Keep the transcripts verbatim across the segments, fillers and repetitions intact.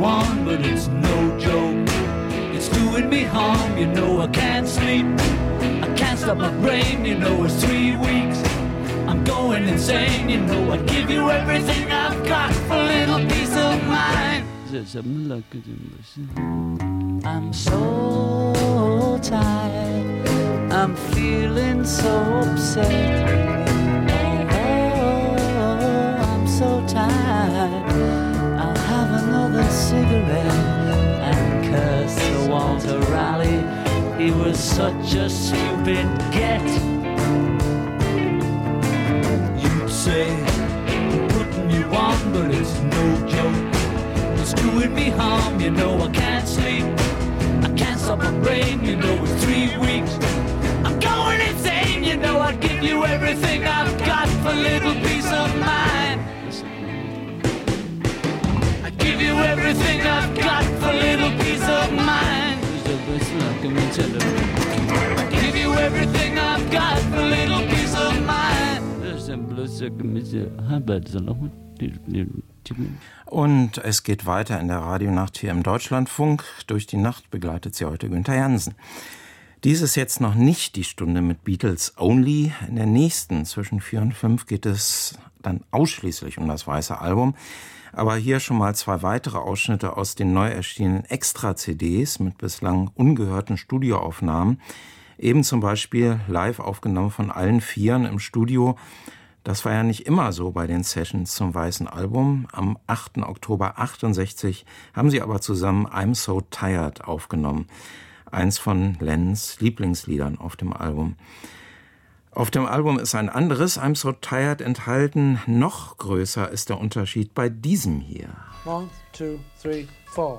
on, but it's no joke. It's doing me harm, you know I can't sleep. I can't stop my brain, you know it's three weeks. I'm going insane, you know I give you everything I've got for a little peace of mind. I'm so tired, I'm feeling so upset. Oh, I'm so tired, I'll have another cigarette and curse to Walter Raleigh. He was such a stupid get. You'd say, I'm putting you on, but it's no joke. It's doing me harm, you know I can't sleep. I can't stop my brain, you know it's three weeks. I'm going insane, you know I'd give you everything I've got for a little peace of mind. I'd give you everything I've got for a little peace of mind. I'd give you everything I've got for a little peace of mind. Und es geht weiter in der Radionacht hier im Deutschlandfunk. Durch die Nacht begleitet sie heute Günther Jansen. Dies ist jetzt noch nicht die Stunde mit Beatles Only. In der nächsten, zwischen vier und fünf, geht es dann ausschließlich um das Weiße Album. Aber hier schon mal zwei weitere Ausschnitte aus den neu erschienenen Extra-C Ds mit bislang ungehörten Studioaufnahmen. Eben zum Beispiel live aufgenommen von allen Vieren im Studio. Das war ja nicht immer so bei den Sessions zum Weißen Album. Am achten Oktober achtundsechzig haben sie aber zusammen I'm So Tired aufgenommen. Eins von Lennons Lieblingsliedern auf dem Album. Auf dem Album ist ein anderes I'm So Tired enthalten. Noch größer ist der Unterschied bei diesem hier. One, two, three, four.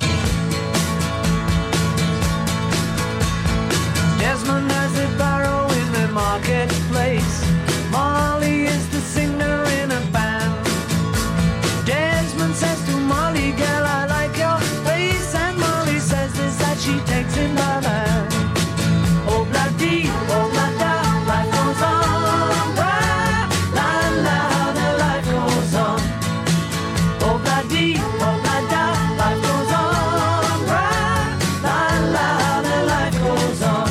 Desmond has a barrow in the marketplace. Molly is the singer in a band. Desmond says to Molly, girl, I like your face. And Molly says this, that she takes him by the hand. Oh, bloody, oh, bloody, life goes on. La, la, la, the life goes on. Oh, bloody, oh, bloody, life goes on. La, la, la, the life goes on.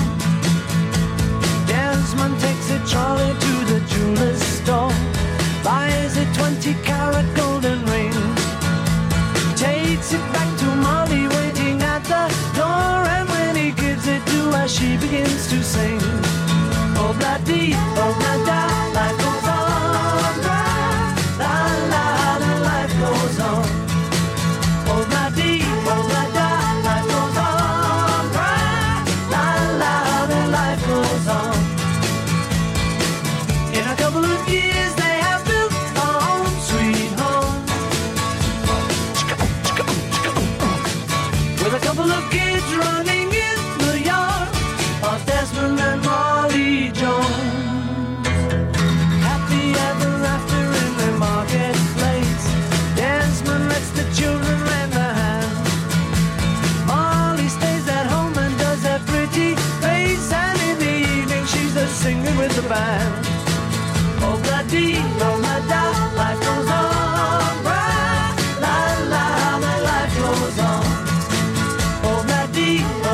Desmond takes a trolley to the jeweler's store, buys a twenty carat golden ring, takes it back to Molly waiting at the door, and when he gives it to her she begins to sing. Oh bloody, oh bloody, life goes on. La la, the life goes on. Oh bloody, oh bloody, life goes on. La la, the life goes on. In a couple of years they have built a home, sweet home, with a couple of kids running in the yard of Desmond and Molly Jones. Happy ever after in the marketplace. Desmond lets the children lend a hand. Molly stays at home and does her pretty face, and in the evening she's the singer with the band. Oh bloody, oh bloody, life goes on. La la, my life goes on. Oh bloody,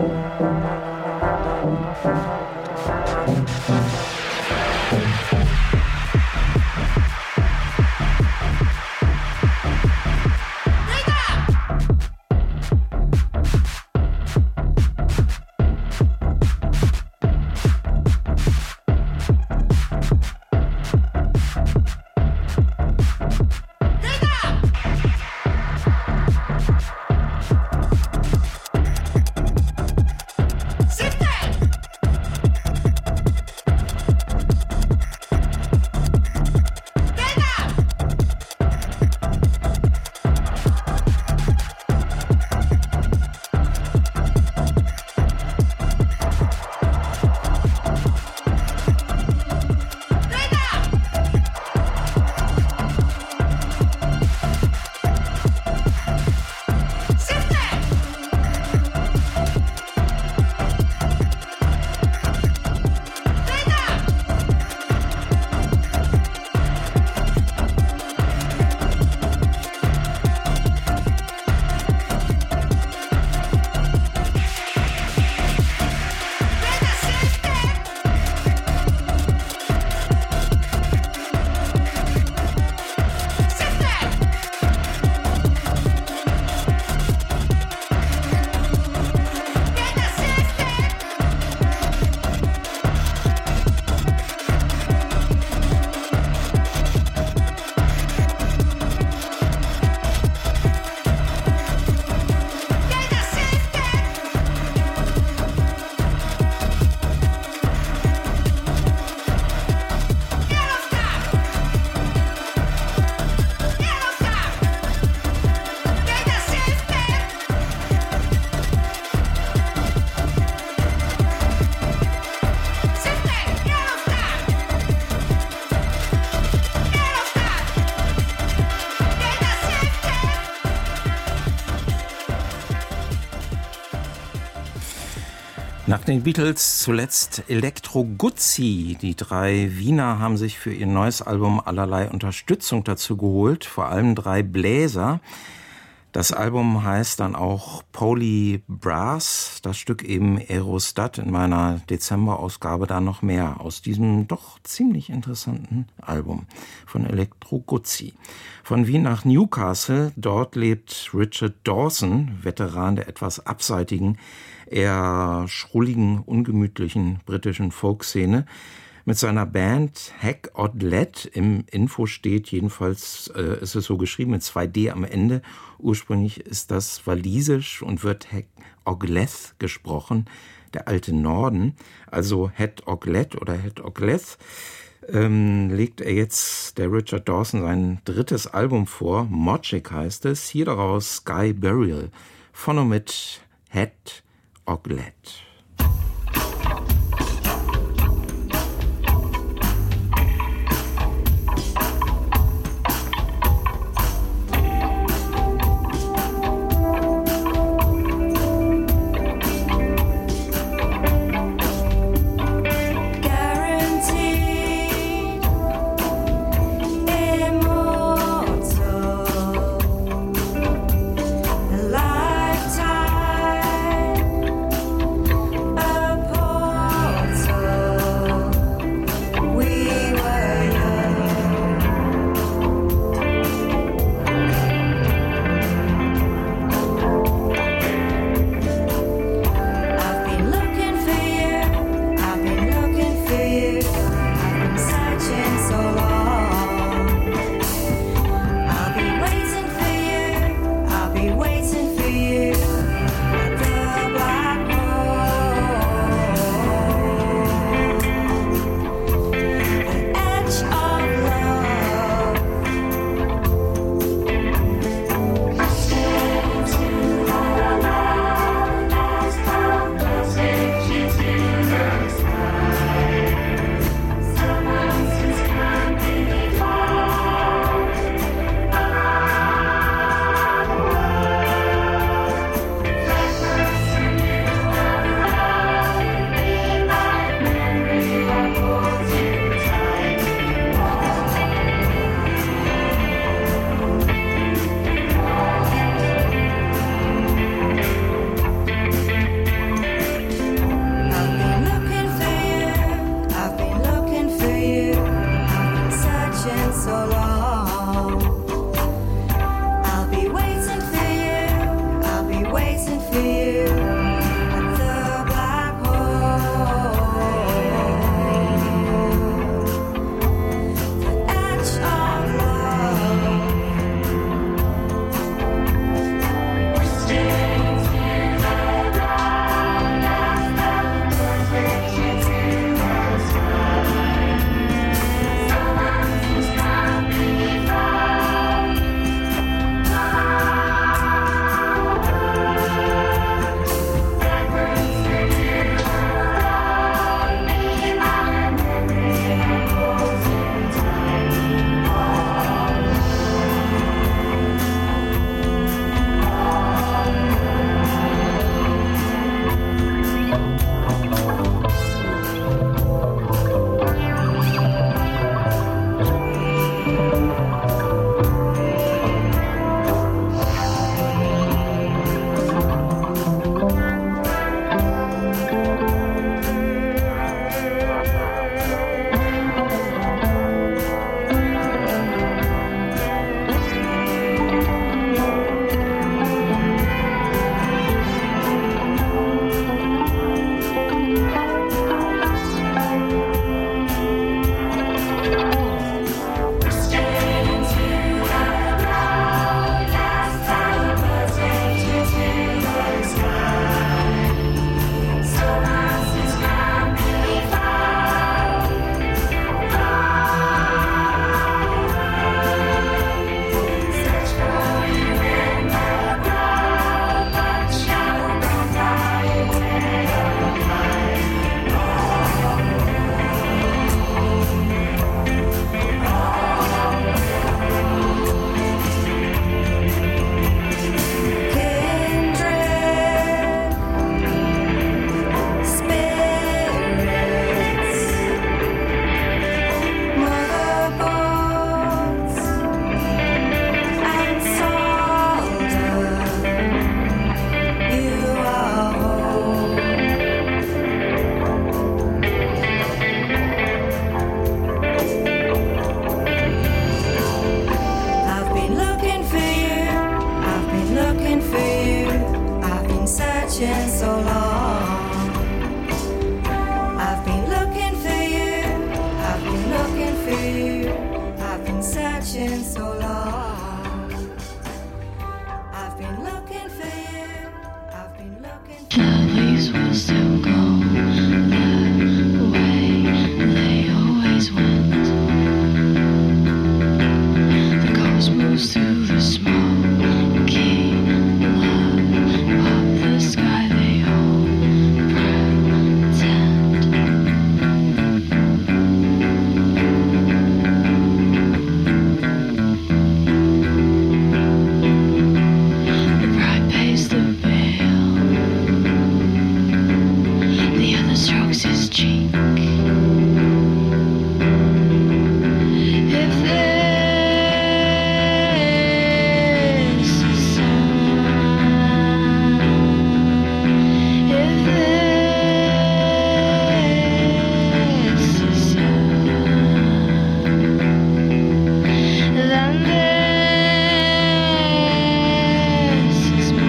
Nach den Beatles zuletzt Elektro Guzzi. Die drei Wiener haben sich für ihr neues Album allerlei Unterstützung dazu geholt, vor allem drei Bläser. Das Album heißt dann auch Poly Brass, das Stück eben Aerostat, in meiner Dezemberausgabe da noch mehr aus diesem doch ziemlich interessanten Album von Elektro Guzzi. Von Wien nach Newcastle, dort lebt Richard Dawson, Veteran der etwas abseitigen, eher schrulligen, ungemütlichen britischen Folkszene. Mit seiner Band Hack Odd Led, im Info steht jedenfalls, äh, ist es so geschrieben, mit zwei D am Ende. Ursprünglich ist das walisisch und wird Hack Ogleth gesprochen, der alte Norden. Also Het Ogleth oder Het Ogleth ähm, legt er jetzt, der Richard Dawson, sein drittes Album vor. Mogic heißt es, hier daraus Sky Burial. Vorne mit Het Ogleth. Lifetime strokes his cheek. If this is sad, if this is sad, then this is my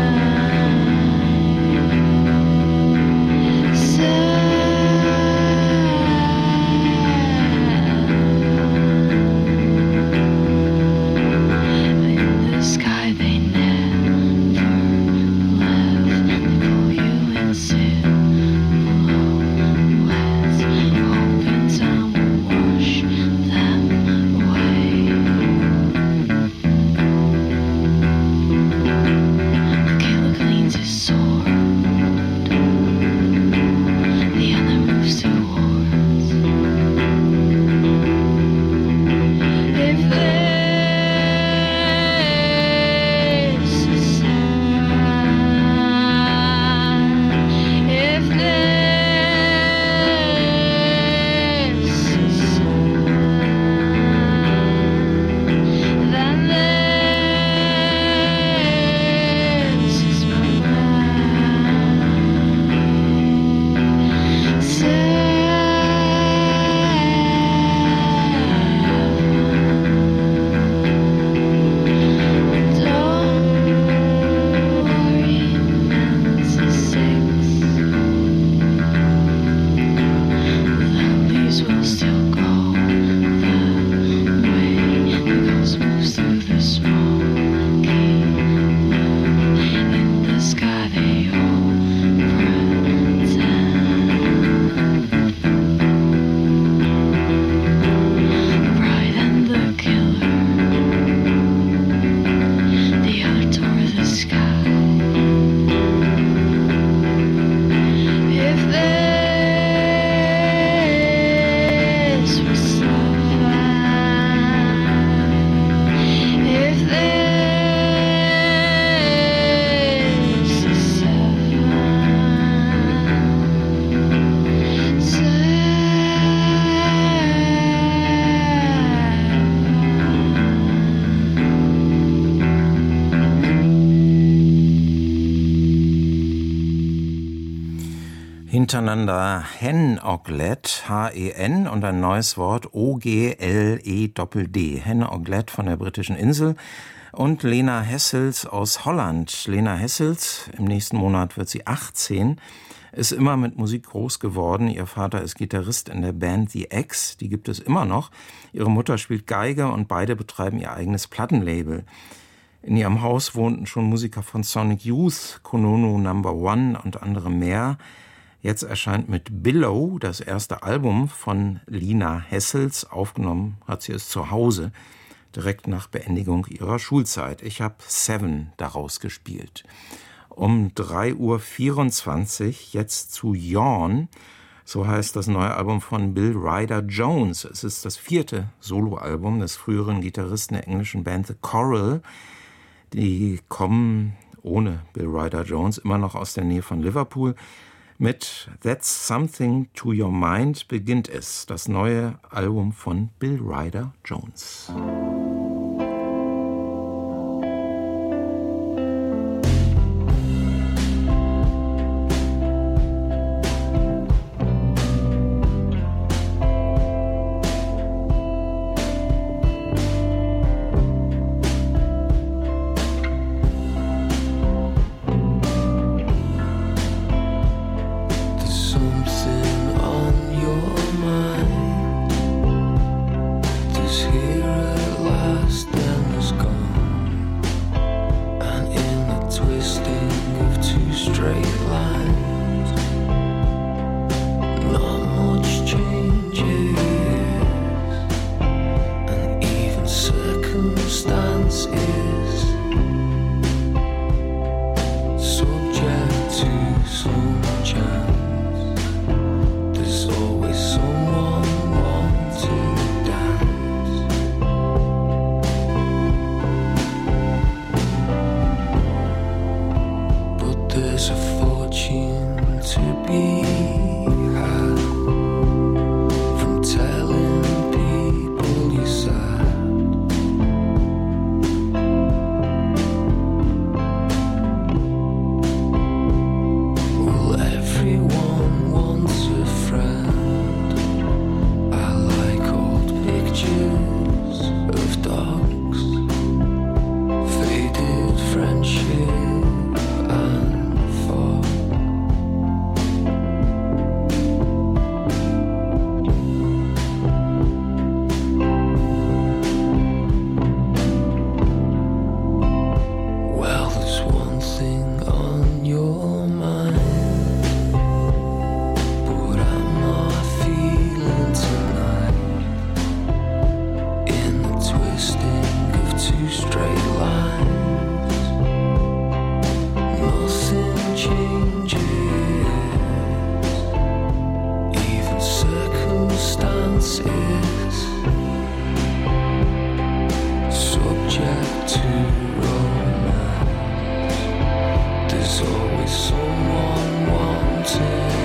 Hintereinander Hen Oglet, H E N und ein neues Wort O G L E D D. Hen Oglet von der britischen Insel und Lena Hessels aus Holland. Lena Hessels, im nächsten Monat wird sie achtzehn, ist immer mit Musik groß geworden. Ihr Vater ist Gitarrist in der Band The X, die gibt es immer noch. Ihre Mutter spielt Geige und beide betreiben ihr eigenes Plattenlabel. In ihrem Haus wohnten schon Musiker von Sonic Youth, Konono Number One und andere mehr. Jetzt erscheint mit Billow das erste Album von Lena Hessels. Aufgenommen hat sie es zu Hause, direkt nach Beendigung ihrer Schulzeit. Ich habe Seven daraus gespielt. Um drei Uhr vierundzwanzig jetzt zu Yawn. So heißt das neue Album von Bill Ryder Jones. Es ist das vierte Soloalbum des früheren Gitarristen der englischen Band The Coral. Die kommen ohne Bill Ryder Jones immer noch aus der Nähe von Liverpool. Mit That's Something to Your Mind beginnt es, das neue Album von Bill Ryder Jones. There's a fortune to be romance is subject to romance. There's always someone wanting.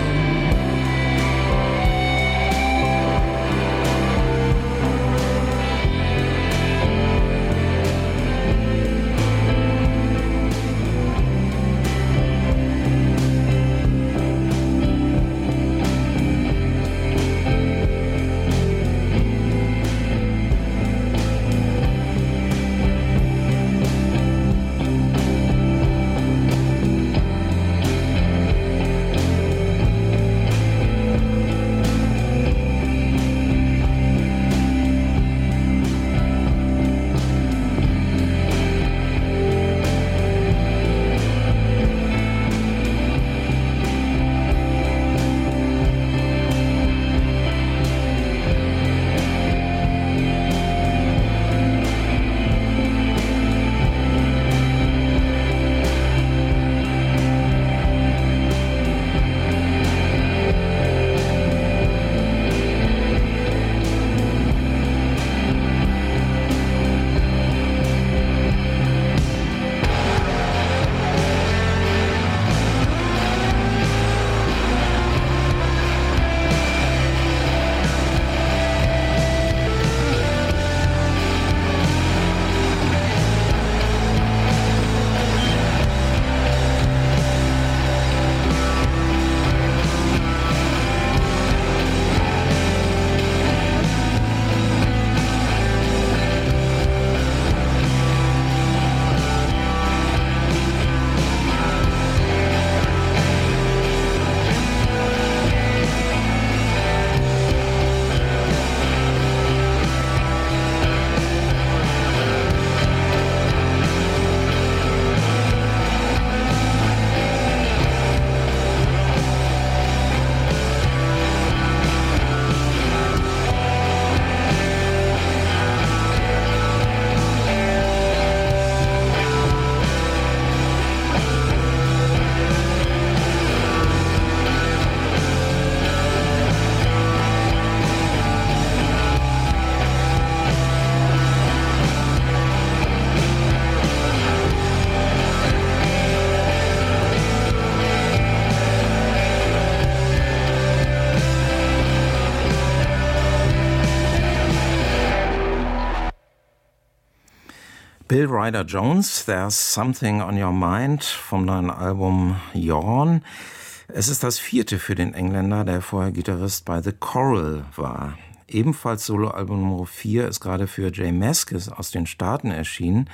Bill Ryder Jones, There's Something on Your Mind vom neuen Album Yawn. Es ist das vierte für den Engländer, der vorher Gitarrist bei The Coral war. Ebenfalls Soloalbum Nummer vier ist gerade für J Mascis aus den Staaten erschienen.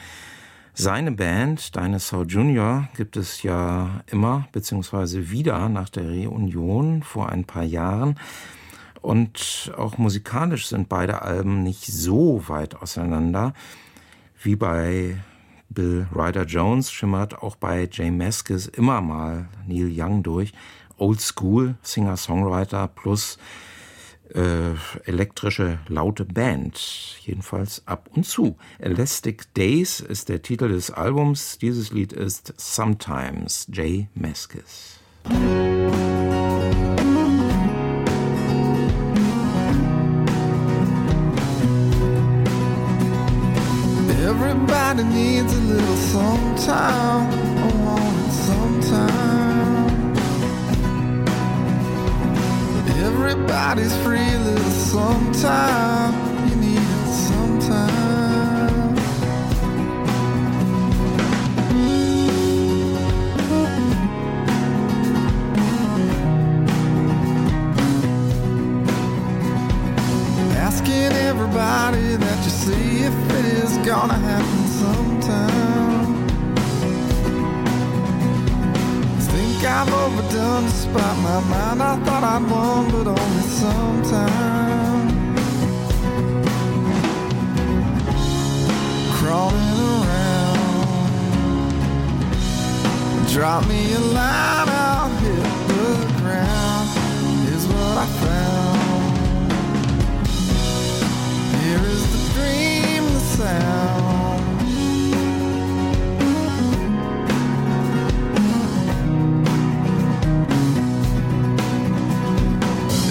Seine Band, Dinosaur Junior, gibt es ja immer, beziehungsweise wieder nach der Reunion vor ein paar Jahren. Und auch musikalisch sind beide Alben nicht so weit auseinander. Wie bei Bill Ryder Jones schimmert auch bei J Mascis immer mal Neil Young durch. Old School, Singer-Songwriter plus äh, elektrische, laute Band. Jedenfalls ab und zu. Elastic Days ist der Titel des Albums. Dieses Lied ist Sometimes, J Mascis. Everybody needs a little sometime, oh, sometime. Everybody's free a little sometime, you need it sometime. Asking everybody that you see if it is gonna happen sometime. Think I've overdone to spot my mind. I thought I'd won, but only sometime. Crawling around, drop me a line, I'll hit the ground. Here's what I found. Here is the dream, the sound.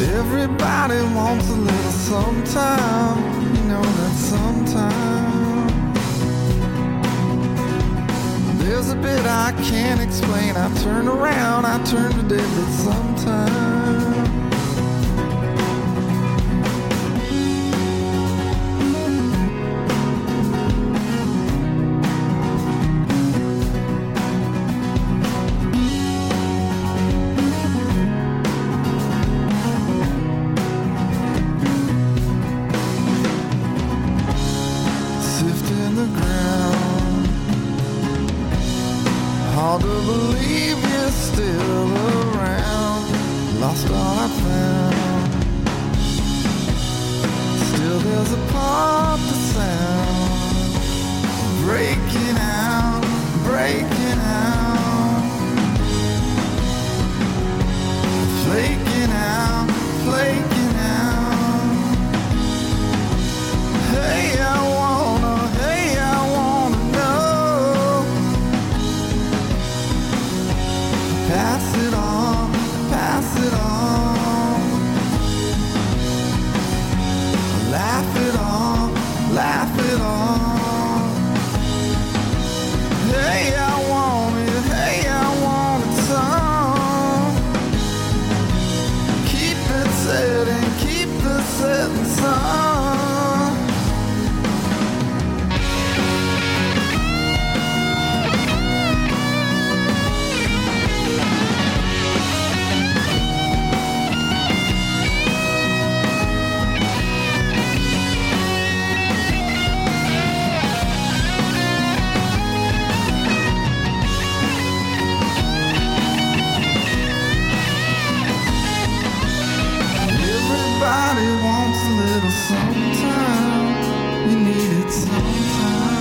Everybody wants a little sometime, you know that sometime. There's a bit I can't explain. I turn around, I turn to dead, but sometime. Hard to believe you're still around. Lost all I found. Still there's a part to sound. Breaking out, breaking out. Flaking out, flaking out. Hey, I wanna, hey, I wanna know. Pass it on, pass it on. Laugh it on, laugh it on. Hey, I want it, hey, I want it some. Keep it setting, keep the setting sun. Everybody wants a little sometime. You need it sometime.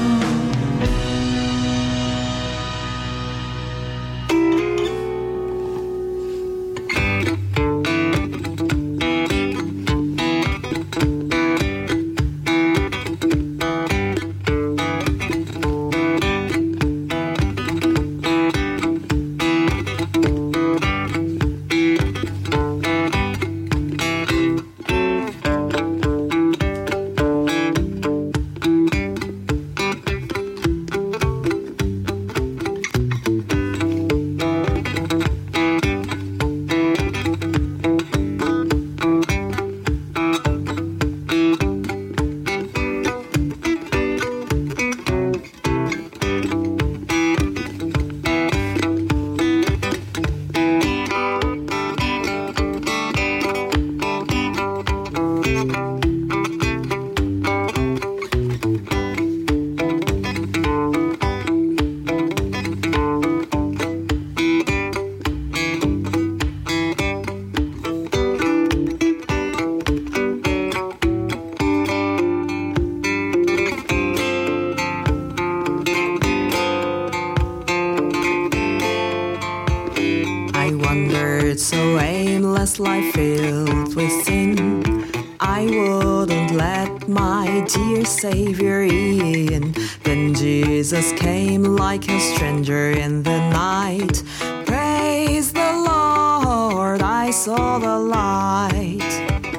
So aimless life filled with sin, I wouldn't let my dear Savior in. Then Jesus came like a stranger in the night. Praise the Lord, I saw the light.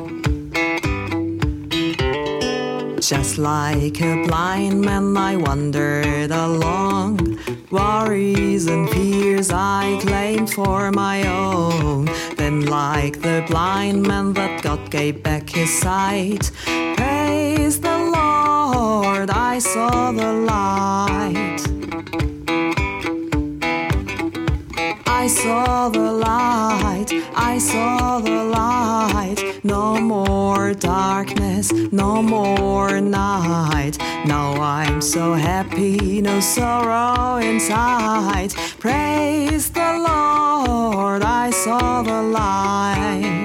Just like a blind man I wandered along, worries and fears I claimed for my own. Then like the blind man that God gave back his sight, praise the Lord, I saw the light. I saw the light, I saw the light. No more darkness, no more night. Now I'm so happy, no sorrow inside. Praise the Lord, I saw the light.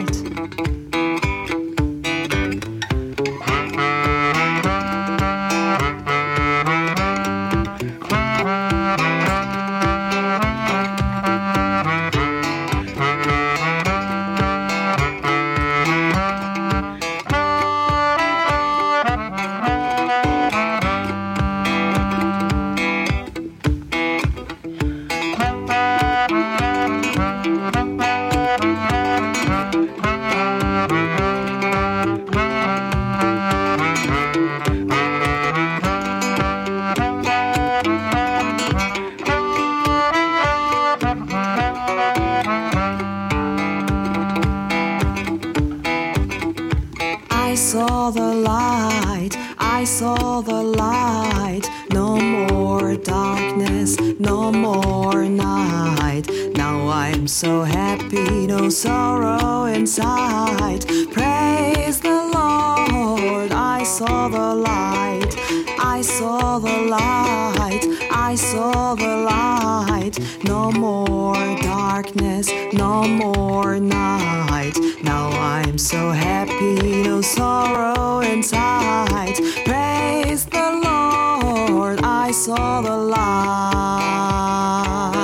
saw the light, I saw the light. No more darkness, no more night. Now I'm so happy, no sorrow inside. Praise the Lord, I saw the light, I saw the light, I saw the light. No more darkness, no more night. Now I'm so happy, no sorrow inside. Praise the Lord, I saw the light.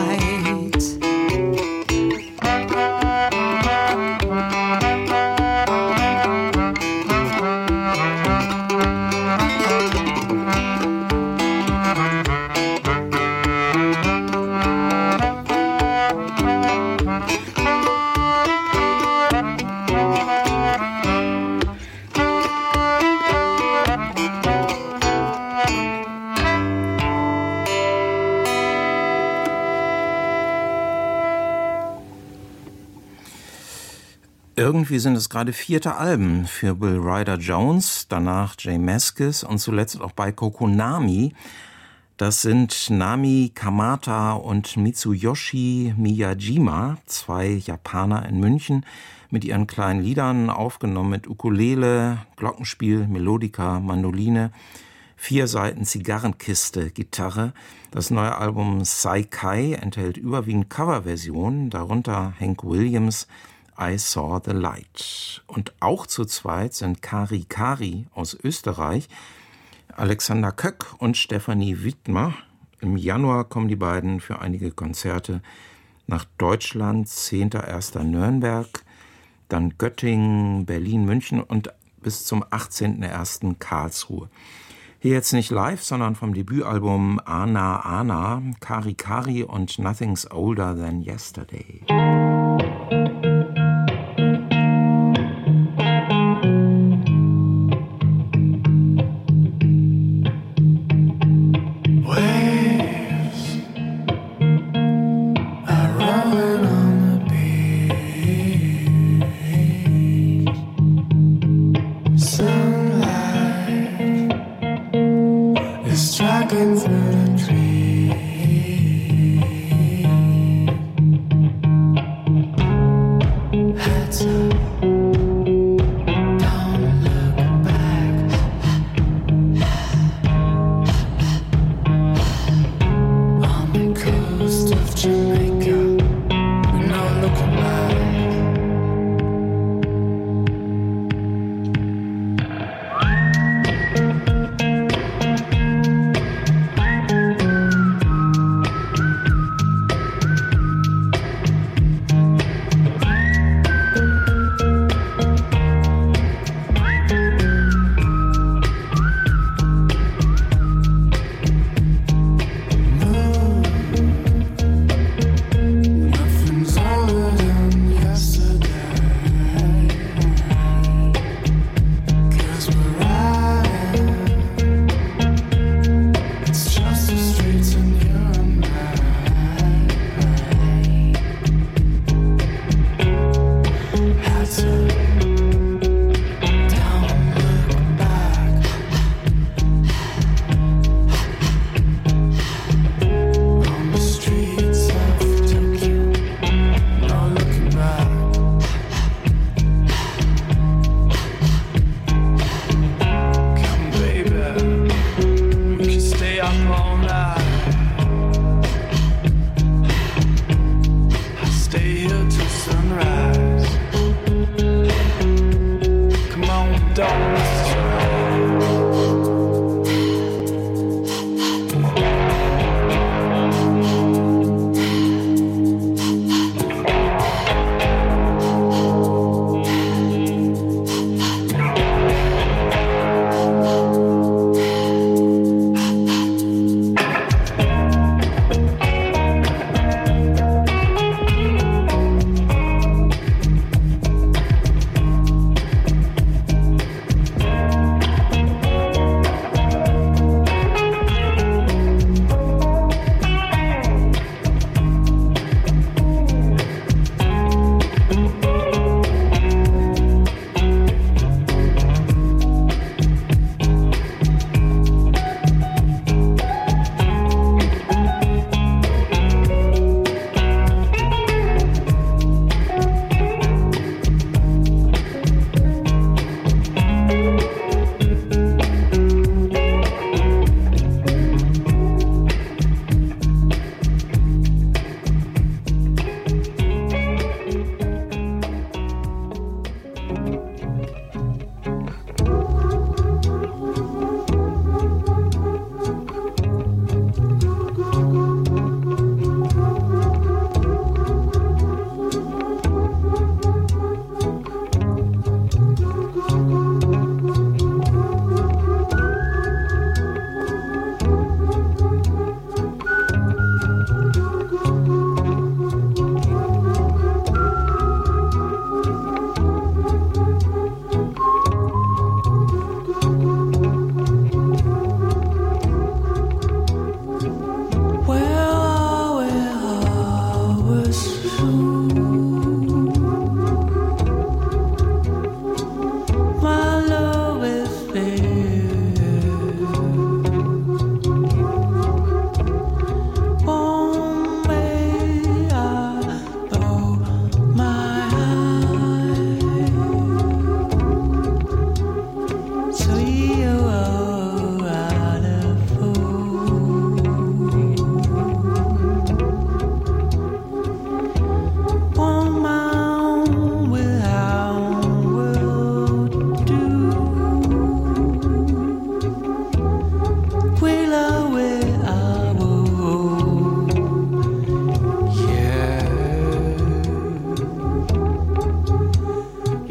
Irgendwie sind es gerade vierte Alben für Bill Ryder Jones, danach J Mascis und zuletzt auch bei Kokonami. Das sind Nami Kamata und Mitsuyoshi Miyajima, zwei Japaner in München, mit ihren kleinen Liedern, aufgenommen mit Ukulele, Glockenspiel, Melodika, Mandoline, vier Seiten Zigarrenkiste, Gitarre. Das neue Album Saikai enthält überwiegend Coverversionen, darunter Hank Williams' I Saw the Light. Und auch zu zweit sind Kari Kari aus Österreich, Alexander Köck und Stefanie Wittmer. Im Januar kommen die beiden für einige Konzerte nach Deutschland, zehnter erster Nürnberg, dann Göttingen, Berlin, München und bis zum achtzehnten ersten Karlsruhe. Hier jetzt nicht live, sondern vom Debütalbum Ana Ana, Kari Kari und Nothing's Older Than Yesterday.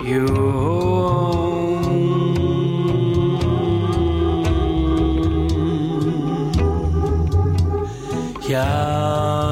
you home. Yeah.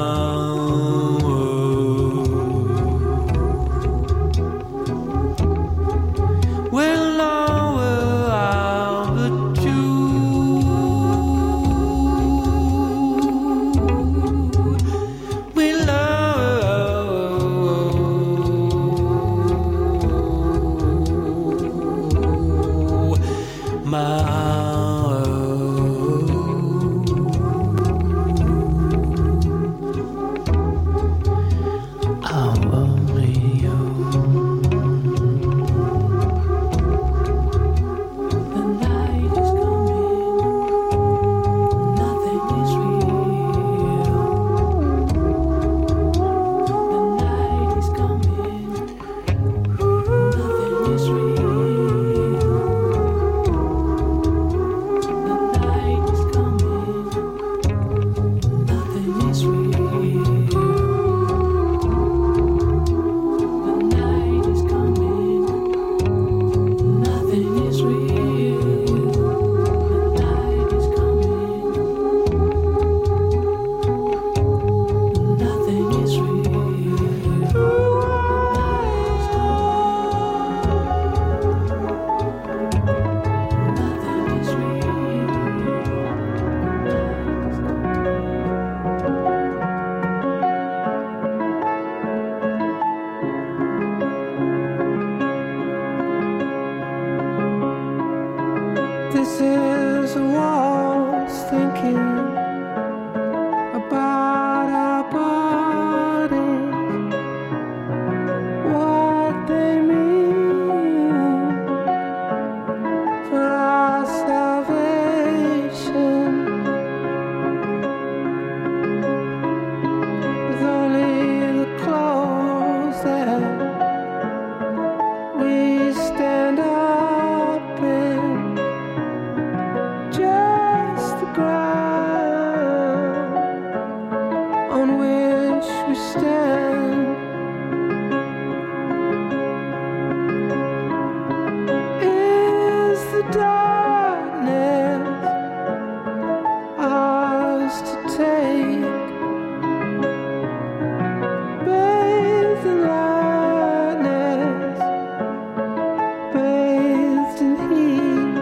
This is a waltz thinking about our bodies, what they mean for our salvation. With only the clothes that we stand up in, just the ground on which we stand. Is the darkness ours to take? Bathed in lightness, bathed in heat.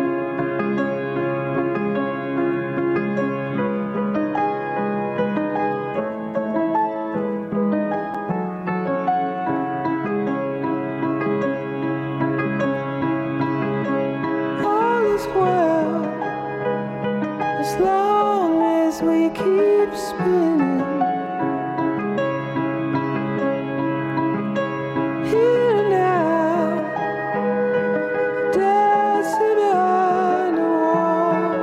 All is well as long as we keep spinning. Here and now, dancing behind a wall.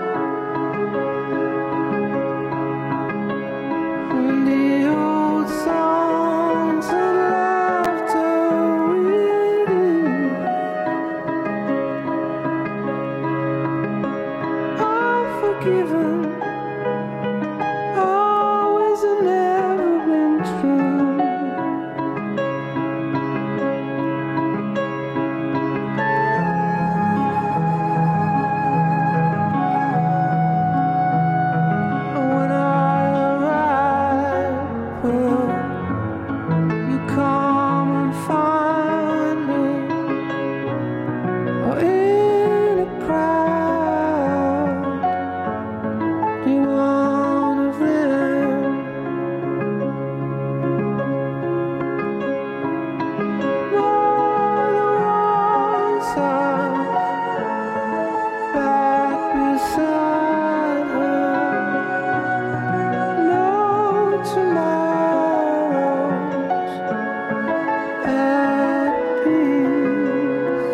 When the old songs and laughter ring, all forgiven, always and never been true. When I arrive, will you come and find me? Or in a crowd, be one of them? More than once I'm back beside her. No tomorrows at peace.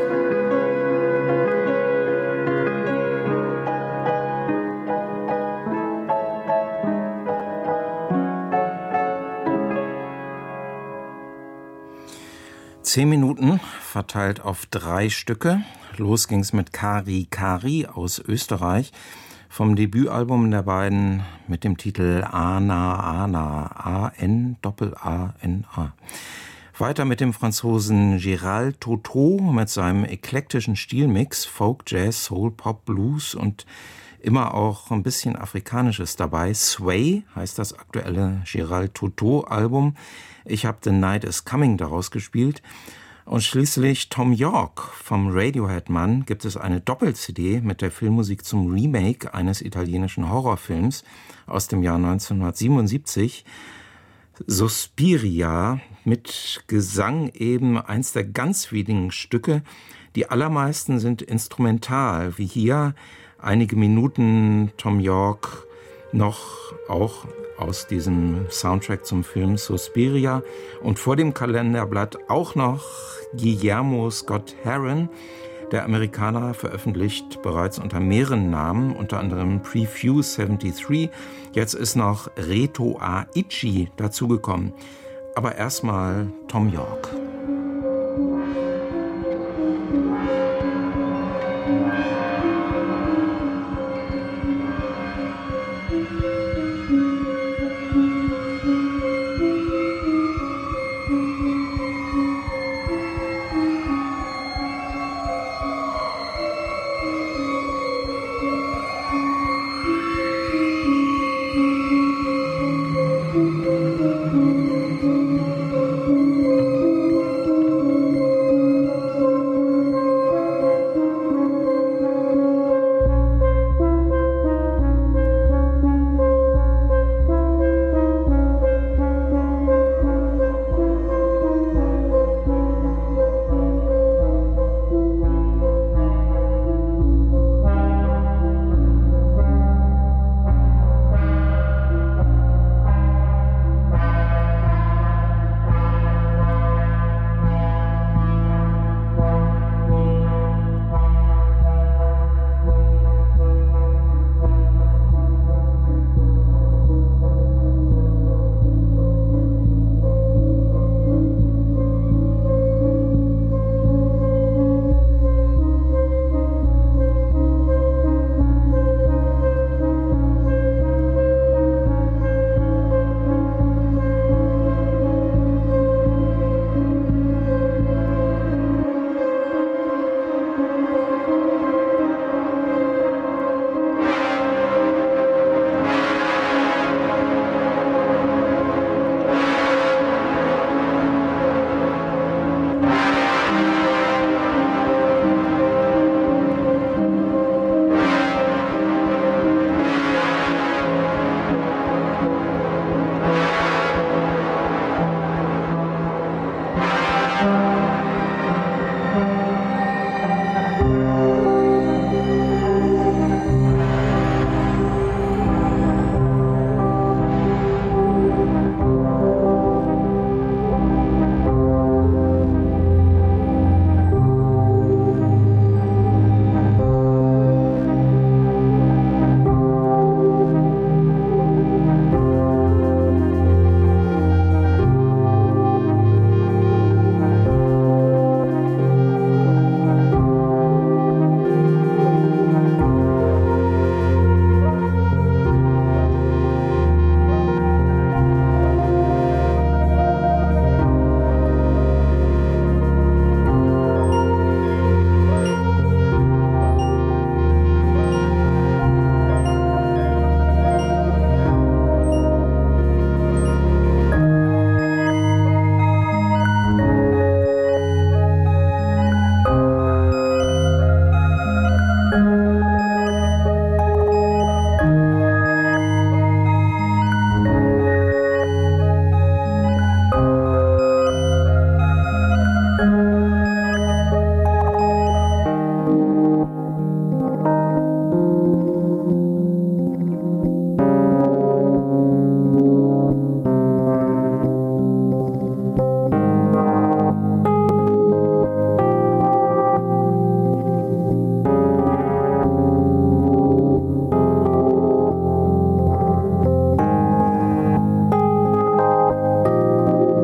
Zehn Minuten verteilt auf drei Stücke. Los ging's mit Kari Kari aus Österreich vom Debütalbum der beiden mit dem Titel Ana Ana, A N A A N A. Weiter mit dem Franzosen Gérald Tautou mit seinem eklektischen Stilmix Folk, Jazz, Soul, Pop, Blues und immer auch ein bisschen Afrikanisches dabei. Sway heißt das aktuelle Gérald Tautou-Album. Ich habe The Night is Coming daraus gespielt. Und schließlich Thom Yorke vom Radiohead-Mann gibt es eine Doppel-C D mit der Filmmusik zum Remake eines italienischen Horrorfilms aus dem Jahr neunzehnhundertsiebenundsiebzig. Suspiria mit Gesang eben eins der ganz wenigen Stücke. Die allermeisten sind instrumental, wie hier einige Minuten Thom Yorke noch auch aus diesem Soundtrack zum Film Suspiria und vor dem Kalenderblatt auch noch Guillermo Scott Heron. Der Amerikaner veröffentlicht bereits unter mehreren Namen, unter anderem Prefuse dreiundsiebzig. Jetzt ist noch Reto A. Ichi dazugekommen. Aber erstmal Thom Yorke.